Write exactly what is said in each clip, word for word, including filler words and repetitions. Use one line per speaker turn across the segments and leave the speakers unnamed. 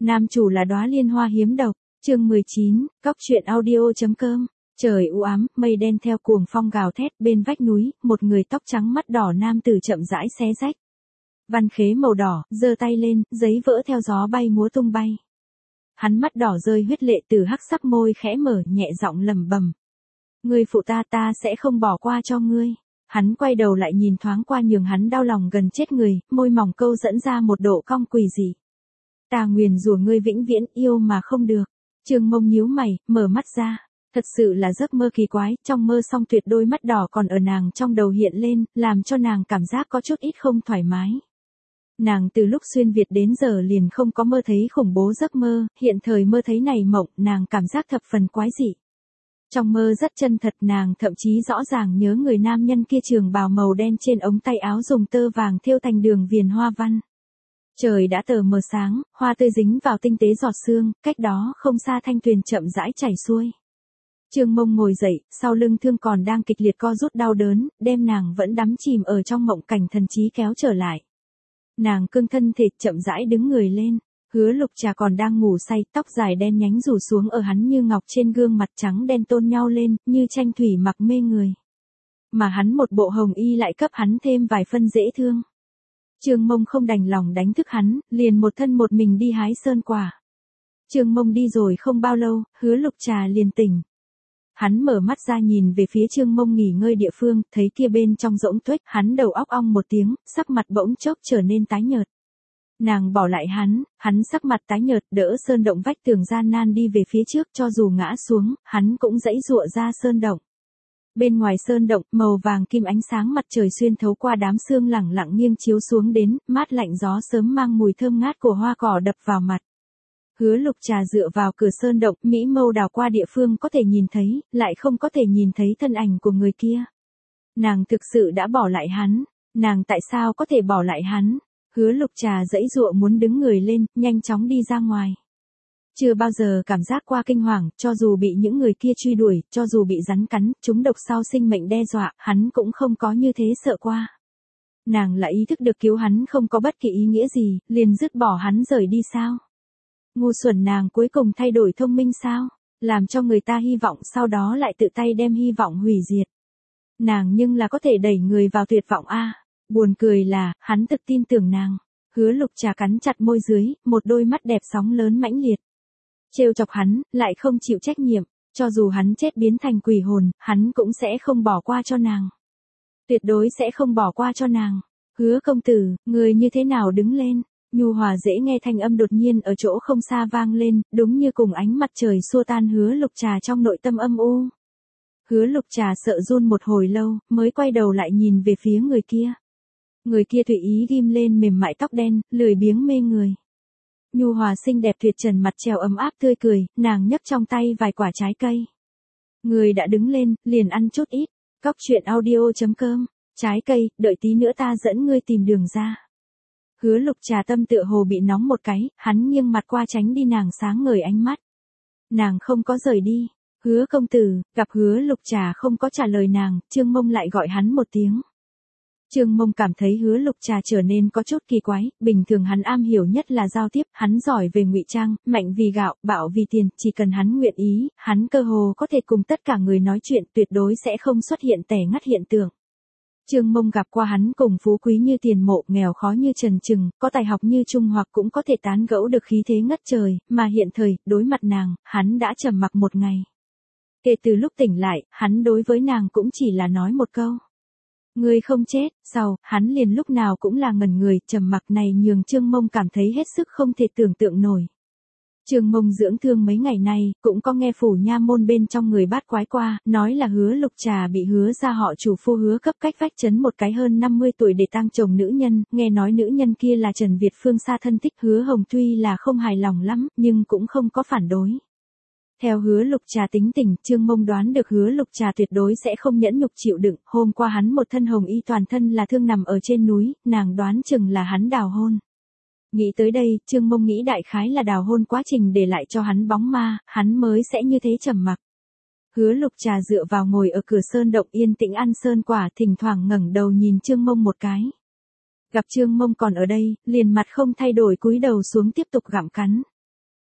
Nam chủ là đóa liên hoa hiếm độc, chương mười chín, cóc truyện audio.com. Trời u ám, mây đen theo cuồng phong gào thét, bên vách núi, một người tóc trắng mắt đỏ nam tử chậm rãi xé rách. Văn khế màu đỏ, giơ tay lên, giấy vỡ theo gió bay múa tung bay. Hắn mắt đỏ rơi huyết lệ từ hắc sắc môi khẽ mở, nhẹ giọng lẩm bẩm. Ngươi phụ ta, ta sẽ không bỏ qua cho ngươi. Hắn quay đầu lại nhìn thoáng qua nhường hắn đau lòng gần chết người, môi mỏng câu dẫn ra một độ cong quỷ dị. Ta nguyền rủa ngươi vĩnh viễn yêu mà không được. Trương Mông nhíu mày, mở mắt ra. Thật sự là giấc mơ kỳ quái, trong mơ song tuyệt đôi mắt đỏ còn ở nàng trong đầu hiện lên, làm cho nàng cảm giác có chút ít không thoải mái. Nàng từ lúc xuyên Việt đến giờ liền không có mơ thấy khủng bố giấc mơ, hiện thời mơ thấy này mộng, nàng cảm giác thập phần quái dị. Trong mơ rất chân thật, nàng thậm chí rõ ràng nhớ người nam nhân kia trường bào màu đen trên ống tay áo dùng tơ vàng thêu thành đường viền hoa văn. Trời đã tờ mờ sáng, hoa tươi dính vào tinh tế giọt sương, cách đó không xa thanh tuyền chậm rãi chảy xuôi. Trương Mông ngồi dậy, sau lưng thương còn đang kịch liệt co rút đau đớn, đem nàng vẫn đắm chìm ở trong mộng cảnh thần trí kéo trở lại. Nàng cương thân thể chậm rãi đứng người lên, Hứa Lục Trà còn đang ngủ say, tóc dài đen nhánh rủ xuống ở hắn như ngọc trên gương mặt trắng đen tôn nhau lên, như tranh thủy mặc mê người. Mà hắn một bộ hồng y lại cấp hắn thêm vài phân dễ thương. Trương Mông không đành lòng đánh thức hắn, liền một thân một mình đi hái sơn quả. Trương Mông đi rồi không bao lâu, Hứa Lục Trà liền tỉnh. Hắn mở mắt ra nhìn về phía Trương Mông nghỉ ngơi địa phương, thấy kia bên trong rỗng tuếch, hắn đầu óc ong một tiếng, sắc mặt bỗng chốc trở nên tái nhợt. Nàng bỏ lại hắn, hắn sắc mặt tái nhợt, đỡ sơn động vách tường gian nan đi về phía trước, cho dù ngã xuống, hắn cũng giãy giụa ra sơn động. Bên ngoài sơn động, màu vàng kim ánh sáng mặt trời xuyên thấu qua đám sương lẳng lặng nghiêng chiếu xuống đến, mát lạnh gió sớm mang mùi thơm ngát của hoa cỏ đập vào mặt. Hứa Lục Trà dựa vào cửa sơn động, mỹ mâu đảo qua địa phương có thể nhìn thấy, lại không có thể nhìn thấy thân ảnh của người kia. Nàng thực sự đã bỏ lại hắn, nàng tại sao có thể bỏ lại hắn? Hứa Lục Trà giãy giụa muốn đứng người lên, nhanh chóng đi ra ngoài. Chưa bao giờ cảm giác qua kinh hoàng, cho dù bị những người kia truy đuổi, cho dù bị rắn cắn, trúng độc sau sinh mệnh đe dọa, hắn cũng không có như thế sợ qua. Nàng lại ý thức được cứu hắn không có bất kỳ ý nghĩa gì, liền dứt bỏ hắn rời đi sao? Ngu xuẩn, nàng cuối cùng thay đổi thông minh sao? Làm cho người ta hy vọng sau đó lại tự tay đem hy vọng hủy diệt. Nàng nhưng là có thể đẩy người vào tuyệt vọng a. À. Buồn cười là, hắn thực tin tưởng nàng. Hứa Lục Trà cắn chặt môi dưới, một đôi mắt đẹp sóng lớn mãnh liệt. Trêu chọc hắn, lại không chịu trách nhiệm, cho dù hắn chết biến thành quỷ hồn, hắn cũng sẽ không bỏ qua cho nàng. Tuyệt đối sẽ không bỏ qua cho nàng. Hứa công tử, người như thế nào đứng lên? Nhu hòa dễ nghe thanh âm đột nhiên ở chỗ không xa vang lên, đúng như cùng ánh mặt trời xua tan Hứa Lục Trà trong nội tâm âm u. Hứa Lục Trà sợ run một hồi lâu, mới quay đầu lại nhìn về phía người kia. Người kia tùy ý ghim lên mềm mại tóc đen, lười biếng mê người. Nhu hòa xinh đẹp tuyệt trần, mặt treo ấm áp tươi cười, nàng nhấc trong tay vài quả trái cây. Người đã đứng lên, liền ăn chút ít. Cóc truyện audio.com. Trái cây, đợi tí nữa ta dẫn ngươi tìm đường ra. Hứa Lục Trà tâm tựa hồ bị nóng một cái, hắn nghiêng mặt qua tránh đi nàng sáng ngời ánh mắt. Nàng không có rời đi. Hứa công tử, gặp Hứa Lục Trà không có trả lời nàng, Trương Mông lại gọi hắn một tiếng. Trương Mông cảm thấy Hứa Lục Trà trở nên có chút kỳ quái, bình thường hắn am hiểu nhất là giao tiếp, hắn giỏi về ngụy trang, mạnh vì gạo, bạo vì tiền, chỉ cần hắn nguyện ý, hắn cơ hồ có thể cùng tất cả người nói chuyện, tuyệt đối sẽ không xuất hiện tẻ ngắt hiện tượng. Trương Mông gặp qua hắn cùng phú quý như Tiền Mộ, nghèo khó như Trần Trừng, có tài học như Trung hoặc cũng có thể tán gẫu được khí thế ngất trời, mà hiện thời, đối mặt nàng, hắn đã trầm mặc một ngày. Kể từ lúc tỉnh lại, hắn đối với nàng cũng chỉ là nói một câu. Ngươi không chết, sau, hắn liền lúc nào cũng là ngẩn người, trầm mặc này nhường Trương Mông cảm thấy hết sức không thể tưởng tượng nổi. Trương Mông dưỡng thương mấy ngày nay, cũng có nghe phủ nha môn bên trong người bát quái qua, nói là Hứa Lục Trà bị Hứa gia họ chủ phu hứa cấp cách vách trấn một cái hơn năm mươi tuổi để tang chồng nữ nhân, nghe nói nữ nhân kia là Trần Việt Phương xa thân thích. Hứa Hồng tuy là không hài lòng lắm, nhưng cũng không có phản đối. Theo Hứa Lục Trà tính tình, Trương Mông đoán được Hứa Lục Trà tuyệt đối sẽ không nhẫn nhục chịu đựng, hôm qua hắn một thân hồng y toàn thân là thương nằm ở trên núi, nàng đoán chừng là hắn đào hôn. Nghĩ tới đây, Trương Mông nghĩ đại khái là đào hôn quá trình để lại cho hắn bóng ma, hắn mới sẽ như thế trầm mặc. Hứa Lục Trà dựa vào ngồi ở cửa sơn động yên tĩnh ăn sơn quả, thỉnh thoảng ngẩng đầu nhìn Trương Mông một cái. Gặp Trương Mông còn ở đây, liền mặt không thay đổi cúi đầu xuống tiếp tục gặm cắn.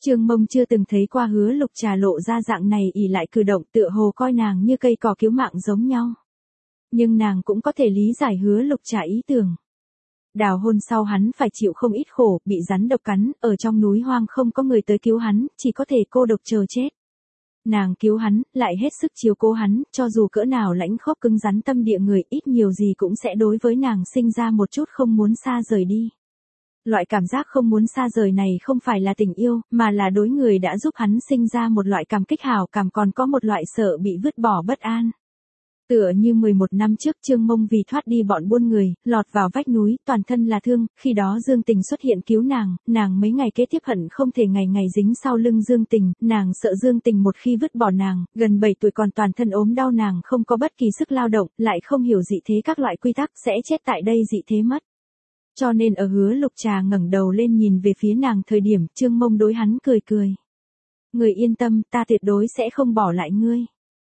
Trương Mông chưa từng thấy qua Hứa Lục Trà lộ ra dạng này ỷ lại cử động, tựa hồ coi nàng như cây cỏ cứu mạng giống nhau. Nhưng nàng cũng có thể lý giải Hứa Lục Trà ý tưởng. Đào hôn sau hắn phải chịu không ít khổ, bị rắn độc cắn, ở trong núi hoang không có người tới cứu hắn, chỉ có thể cô độc chờ chết. Nàng cứu hắn, lại hết sức chiếu cố hắn, cho dù cỡ nào lãnh khốc cứng rắn tâm địa người, ít nhiều gì cũng sẽ đối với nàng sinh ra một chút không muốn xa rời đi. Loại cảm giác không muốn xa rời này không phải là tình yêu, mà là đối người đã giúp hắn sinh ra một loại cảm kích hảo cảm, còn có một loại sợ bị vứt bỏ bất an. Tựa như mười một năm trước Trương Mông vì thoát đi bọn buôn người, lọt vào vách núi, toàn thân là thương, khi đó Dương Tình xuất hiện cứu nàng, nàng mấy ngày kế tiếp hận không thể ngày ngày dính sau lưng Dương Tình, nàng sợ Dương Tình một khi vứt bỏ nàng, gần bảy tuổi còn toàn thân ốm đau, nàng không có bất kỳ sức lao động, lại không hiểu dị thế các loại quy tắc, sẽ chết tại đây dị thế mất. Cho nên ở Hứa Lục Trà ngẩng đầu lên nhìn về phía nàng thời điểm, Trương Mông đối hắn cười cười. Người yên tâm, ta tuyệt đối sẽ không bỏ lại ngươi.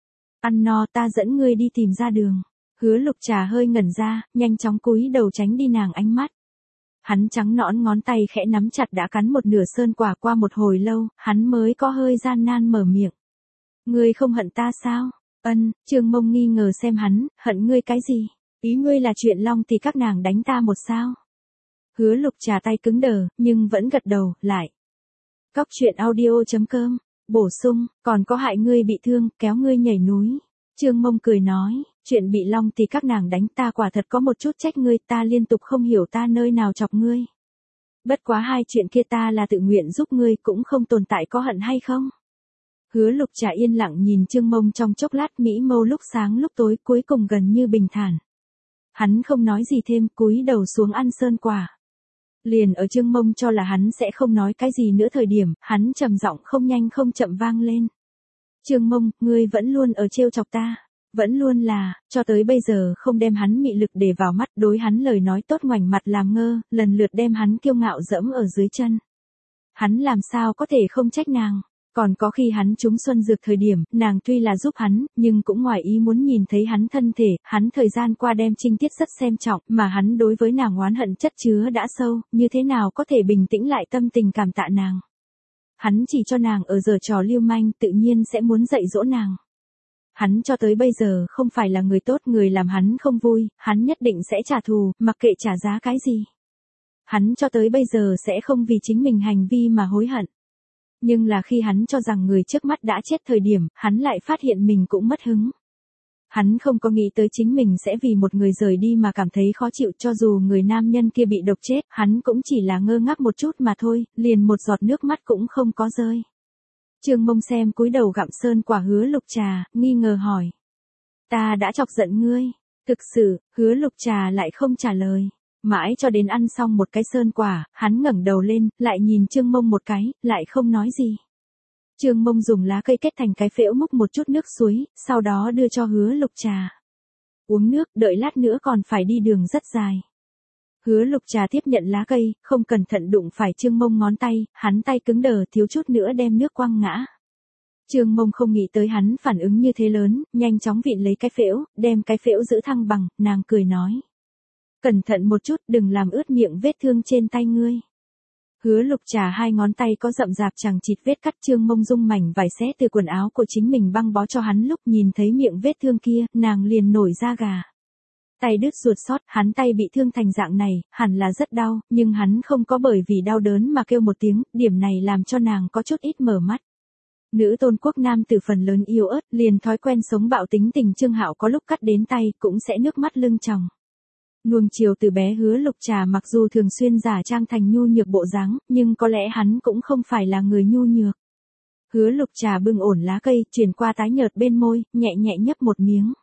Ăn no, ta dẫn ngươi đi tìm ra đường. Hứa Lục Trà hơi ngẩn ra, nhanh chóng cúi đầu tránh đi nàng ánh mắt. Hắn trắng nõn ngón tay khẽ nắm chặt đã cắn một nửa sơn quả, qua một hồi lâu, hắn mới có hơi gian nan mở miệng. Ngươi không hận ta sao? Ân, Trương Mông nghi ngờ xem hắn, hận ngươi cái gì? Ý ngươi là chuyện Long thì các nàng đánh ta một sao? Hứa Lục Trà tay cứng đờ, nhưng vẫn gật đầu, lại. Cóc truyện audio chấm com, bổ sung, còn có hại ngươi bị thương, kéo ngươi nhảy núi. Trương Mông cười nói, chuyện bị Long thì các nàng đánh ta quả thật có một chút trách ngươi, ta liên tục không hiểu ta nơi nào chọc ngươi. Bất quá hai chuyện kia ta là tự nguyện giúp ngươi, cũng không tồn tại có hận hay không. Hứa Lục Trà yên lặng nhìn Trương Mông trong chốc lát, mỹ mâu lúc sáng lúc tối, cuối cùng gần như bình thản. Hắn không nói gì thêm, cúi đầu xuống ăn sơn quả. Liền ở Trương Mông cho là hắn sẽ không nói cái gì nữa thời điểm, hắn trầm giọng không nhanh không chậm vang lên. Trương Mông, ngươi vẫn luôn ở trêu chọc ta, vẫn luôn là, cho tới bây giờ không đem hắn mị lực để vào mắt, đối hắn lời nói tốt ngoảnh mặt làm ngơ, lần lượt đem hắn kiêu ngạo dẫm ở dưới chân. Hắn làm sao có thể không trách nàng. Còn có khi hắn trúng xuân dược thời điểm, nàng tuy là giúp hắn, nhưng cũng ngoài ý muốn nhìn thấy hắn thân thể, hắn thời gian qua đem trinh tiết rất xem trọng, mà hắn đối với nàng oán hận chất chứa đã sâu, như thế nào có thể bình tĩnh lại tâm tình cảm tạ nàng. Hắn chỉ cho nàng ở giờ trò lưu manh, tự nhiên sẽ muốn dạy dỗ nàng. Hắn cho tới bây giờ không phải là người tốt, người làm hắn không vui, hắn nhất định sẽ trả thù, mặc kệ trả giá cái gì. Hắn cho tới bây giờ sẽ không vì chính mình hành vi mà hối hận. Nhưng là khi hắn cho rằng người trước mắt đã chết thời điểm, hắn lại phát hiện mình cũng mất hứng. Hắn không có nghĩ tới chính mình sẽ vì một người rời đi mà cảm thấy khó chịu, cho dù người nam nhân kia bị độc chết, hắn cũng chỉ là ngơ ngác một chút mà thôi, liền một giọt nước mắt cũng không có rơi. Trương Mông xem cúi đầu gặm sơn quả Hứa Lục Trà, nghi ngờ hỏi. Ta đã chọc giận ngươi. Thực sự, Hứa Lục Trà lại không trả lời. Mãi cho đến ăn xong một cái sơn quả, hắn ngẩng đầu lên, lại nhìn Trương Mông một cái, lại không nói gì. Trương Mông dùng lá cây kết thành cái phễu múc một chút nước suối, sau đó đưa cho Hứa Lục Trà. Uống nước, đợi lát nữa còn phải đi đường rất dài. Hứa Lục Trà tiếp nhận lá cây, không cẩn thận đụng phải Trương Mông ngón tay, hắn tay cứng đờ, thiếu chút nữa đem nước quăng ngã. Trương Mông không nghĩ tới hắn phản ứng như thế lớn, nhanh chóng vịn lấy cái phễu, đem cái phễu giữ thăng bằng, nàng cười nói. Cẩn thận một chút, đừng làm ướt miệng vết thương trên tay ngươi. Hứa Lục Trà hai ngón tay có rậm rạp chằng chịt vết cắt, Trương Mông dung mảnh vải xé từ quần áo của chính mình băng bó cho hắn, lúc nhìn thấy miệng vết thương kia, nàng liền nổi da gà. Tay đứt ruột sót, hắn tay bị thương thành dạng này, hẳn là rất đau, nhưng hắn không có bởi vì đau đớn mà kêu một tiếng, điểm này làm cho nàng có chút ít mở mắt. Nữ tôn quốc nam từ phần lớn yếu ớt, liền thói quen sống bạo tính tình, Trương Hạo có lúc cắt đến tay, cũng sẽ nước mắt lưng tròng. Nuông chiều từ bé Hứa Lục Trà mặc dù thường xuyên giả trang thành nhu nhược bộ dáng, nhưng có lẽ hắn cũng không phải là người nhu nhược. Hứa Lục Trà bưng ổn lá cây, chuyển qua tái nhợt bên môi, nhẹ nhẹ nhấp một miếng.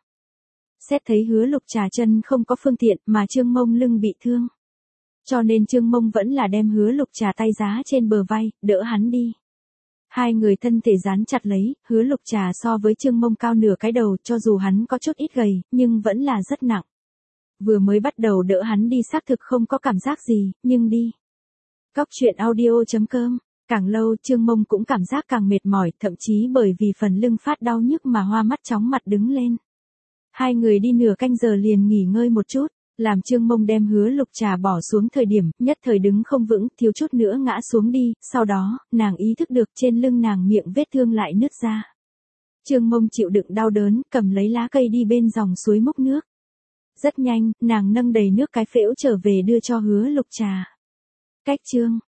Xét thấy Hứa Lục Trà chân không có phương tiện, mà Trương Mông lưng bị thương. Cho nên Trương Mông vẫn là đem Hứa Lục Trà tay giá trên bờ vai, đỡ hắn đi. Hai người thân thể dán chặt lấy, Hứa Lục Trà so với Trương Mông cao nửa cái đầu, cho dù hắn có chút ít gầy, nhưng vẫn là rất nặng. Vừa mới bắt đầu đỡ hắn đi xác thực không có cảm giác gì, nhưng đi. Cóc truyện audio chấm com, càng lâu Trương Mông cũng cảm giác càng mệt mỏi, thậm chí bởi vì phần lưng phát đau nhức mà hoa mắt chóng mặt đứng lên. Hai người đi nửa canh giờ liền nghỉ ngơi một chút, Làm Trương Mông đem Hứa Lục Trà bỏ xuống thời điểm, nhất thời đứng không vững, thiếu chút nữa ngã xuống đi, sau đó, nàng ý thức được trên lưng nàng miệng vết thương lại nứt ra. Trương Mông chịu đựng đau đớn, cầm lấy lá cây đi bên dòng suối múc nước. Rất nhanh, nàng nâng đầy nước cái phễu trở về đưa cho Hứa Lục Trà. Cách chương